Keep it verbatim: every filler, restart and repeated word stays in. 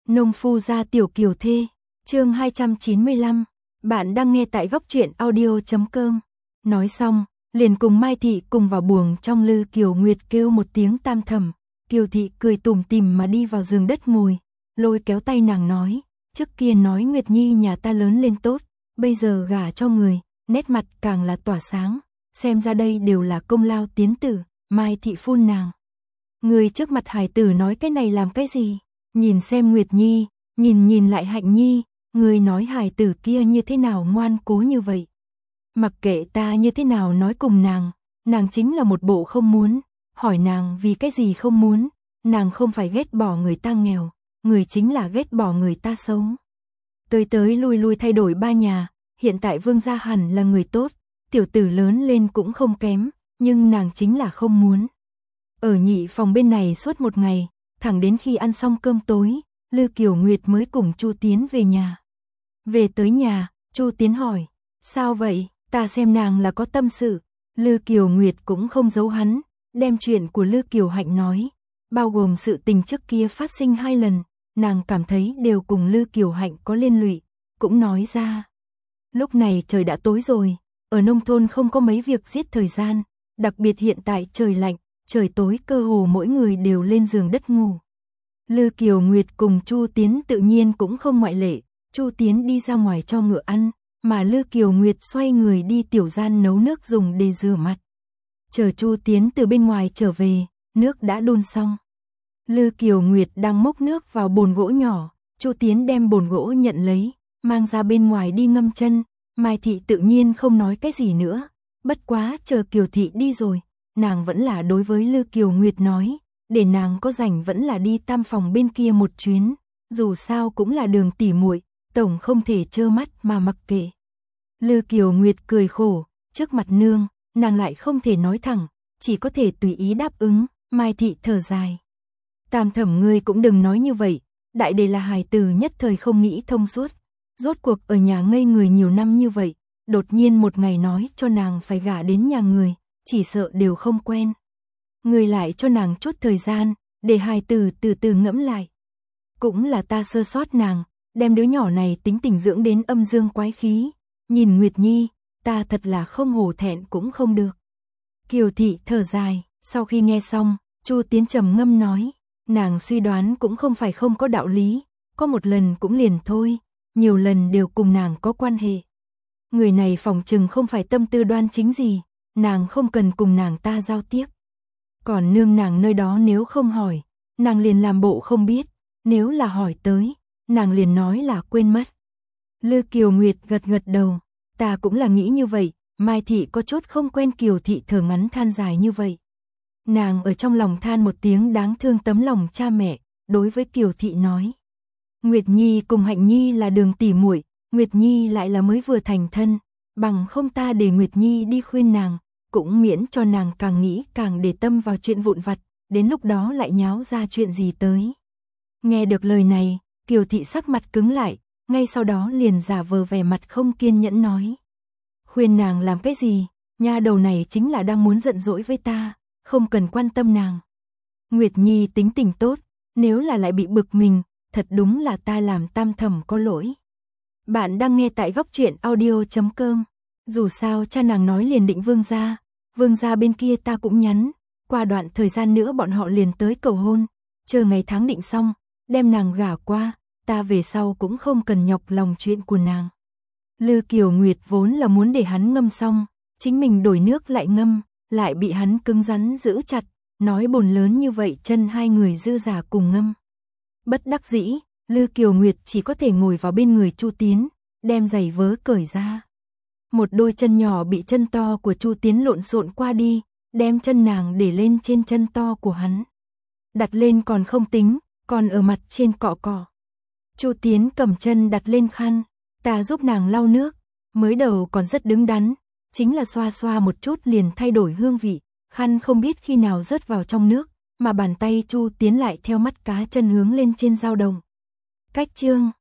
Nông phu gia tiểu kiều thê, chương hai trăm chín mươi lăm, bạn đang nghe tại góc truyện audio chấm com. Nói xong, liền cùng Mai Thị cùng vào buồng trong. Lư Kiều Nguyệt kêu một tiếng tam thẩm, Kiều Thị cười tủm tỉm mà đi vào giường đất ngồi, lôi kéo tay nàng nói, trước kia nói Nguyệt Nhi nhà ta lớn lên tốt, bây giờ gả cho người, nét mặt càng là tỏa sáng, xem ra đây đều là công lao tiến tử. Mai Thị phun nàng, người trước mặt hài tử nói cái này làm cái gì? Nhìn xem Nguyệt Nhi, nhìn nhìn lại Hạnh Nhi, người nói hài tử kia như thế nào ngoan cố như vậy. Mặc kệ ta như thế nào nói cùng nàng, nàng chính là một bộ không muốn, hỏi nàng vì cái gì không muốn, nàng không phải ghét bỏ người ta nghèo, người chính là ghét bỏ người ta xấu. Tới tới lui lui thay đổi ba nhà, hiện tại Vương gia hẳn là người tốt, tiểu tử lớn lên cũng không kém, nhưng nàng chính là không muốn. Ở nhị phòng bên này suốt một ngày, thẳng đến khi ăn xong cơm tối, Lư Kiều Nguyệt mới cùng Chu Tiến về nhà. Về tới nhà, Chu Tiến hỏi, sao vậy, ta xem nàng là có tâm sự. Lư Kiều Nguyệt cũng không giấu hắn, đem chuyện của Lư Kiều Hạnh nói, bao gồm sự tình trước kia phát sinh hai lần, nàng cảm thấy đều cùng Lư Kiều Hạnh có liên lụy, cũng nói ra. Lúc này trời đã tối rồi, ở nông thôn không có mấy việc giết thời gian, đặc biệt hiện tại trời lạnh, trời tối cơ hồ mỗi người đều lên giường đất ngủ. Lư Kiều Nguyệt cùng Chu Tiến tự nhiên cũng không ngoại lệ, Chu Tiến đi ra ngoài cho ngựa ăn, mà Lư Kiều Nguyệt xoay người đi tiểu gian nấu nước dùng để rửa mặt. Chờ Chu Tiến từ bên ngoài trở về, nước đã đun xong. Lư Kiều Nguyệt đang múc nước vào bồn gỗ nhỏ, Chu Tiến đem bồn gỗ nhận lấy, mang ra bên ngoài đi ngâm chân. Mai Thị tự nhiên không nói cái gì nữa, bất quá chờ Kiều Thị đi rồi, nàng vẫn là đối với Lư Kiều Nguyệt nói, để nàng có rảnh vẫn là đi tam phòng bên kia một chuyến, dù sao cũng là đường tỉ muội, tổng không thể trơ mắt mà mặc kệ. Lư Kiều Nguyệt cười khổ, trước mặt nương, nàng lại không thể nói thẳng, chỉ có thể tùy ý đáp ứng. Mai Thị thở dài, tam thẩm ngươi cũng đừng nói như vậy, đại đề là hài tử nhất thời không nghĩ thông suốt, rốt cuộc ở nhà ngây người nhiều năm như vậy, đột nhiên một ngày nói cho nàng phải gả đến nhà người, chỉ sợ đều không quen. Người lại cho nàng chút thời gian, để hài tử từ từ ngẫm lại. Cũng là ta sơ sót nàng, đem đứa nhỏ này tính tình dưỡng đến âm dương quái khí. Nhìn Nguyệt Nhi, ta thật là không hổ thẹn cũng không được. Kiều Thị thở dài, sau khi nghe xong, Chu Tiến trầm ngâm nói, nàng suy đoán cũng không phải không có đạo lý, có một lần cũng liền thôi, nhiều lần đều cùng nàng có quan hệ. Người này phòng chừng không phải tâm tư đoan chính gì, nàng không cần cùng nàng ta giao tiếp. Còn nương nàng nơi đó nếu không hỏi, nàng liền làm bộ không biết, nếu là hỏi tới, nàng liền nói là quên mất. Lư Kiều Nguyệt gật gật đầu, ta cũng là nghĩ như vậy. Mai Thị có chút không quen Kiều Thị thở ngắn than dài như vậy. Nàng ở trong lòng than một tiếng đáng thương tấm lòng cha mẹ, đối với Kiều Thị nói. Nguyệt Nhi cùng Hạnh Nhi là đường tỉ muội, Nguyệt Nhi lại là mới vừa thành thân, bằng không ta để Nguyệt Nhi đi khuyên nàng, cũng miễn cho nàng càng nghĩ càng để tâm vào chuyện vụn vặt, đến lúc đó lại nháo ra chuyện gì tới. Nghe được lời này, Kiều Thị sắc mặt cứng lại, ngay sau đó liền giả vờ vẻ mặt không kiên nhẫn nói. Khuyên nàng làm cái gì, nha đầu này chính là đang muốn giận dỗi với ta, không cần quan tâm nàng. Nguyệt Nhi tính tình tốt, nếu là lại bị bực mình, thật đúng là ta làm tam thẩm có lỗi. Bạn đang nghe tại góc truyện audio chấm com. Dù sao cha nàng nói liền định Vương gia, Vương gia bên kia ta cũng nhắn, qua đoạn thời gian nữa bọn họ liền tới cầu hôn, chờ ngày tháng định xong, đem nàng gả qua, ta về sau cũng không cần nhọc lòng chuyện của nàng. Lư Kiều Nguyệt vốn là muốn để hắn ngâm xong, chính mình đổi nước lại ngâm, lại bị hắn cứng rắn giữ chặt, nói bồn lớn như vậy chân hai người dư giả cùng ngâm. Bất đắc dĩ, Lư Kiều Nguyệt chỉ có thể ngồi vào bên người Chu Tiến, đem giày vớ cởi ra. Một đôi chân nhỏ bị chân to của Chu Tiến lộn xộn qua đi, đem chân nàng để lên trên chân to của hắn. Đặt lên còn không tính, còn ở mặt trên cọ cọ. Chu Tiến cầm chân đặt lên khăn, ta giúp nàng lau nước, mới đầu còn rất đứng đắn, chính là xoa xoa một chút liền thay đổi hương vị, khăn không biết khi nào rớt vào trong nước, mà bàn tay Chu Tiến lại theo mắt cá chân hướng lên trên dao động. Cách chương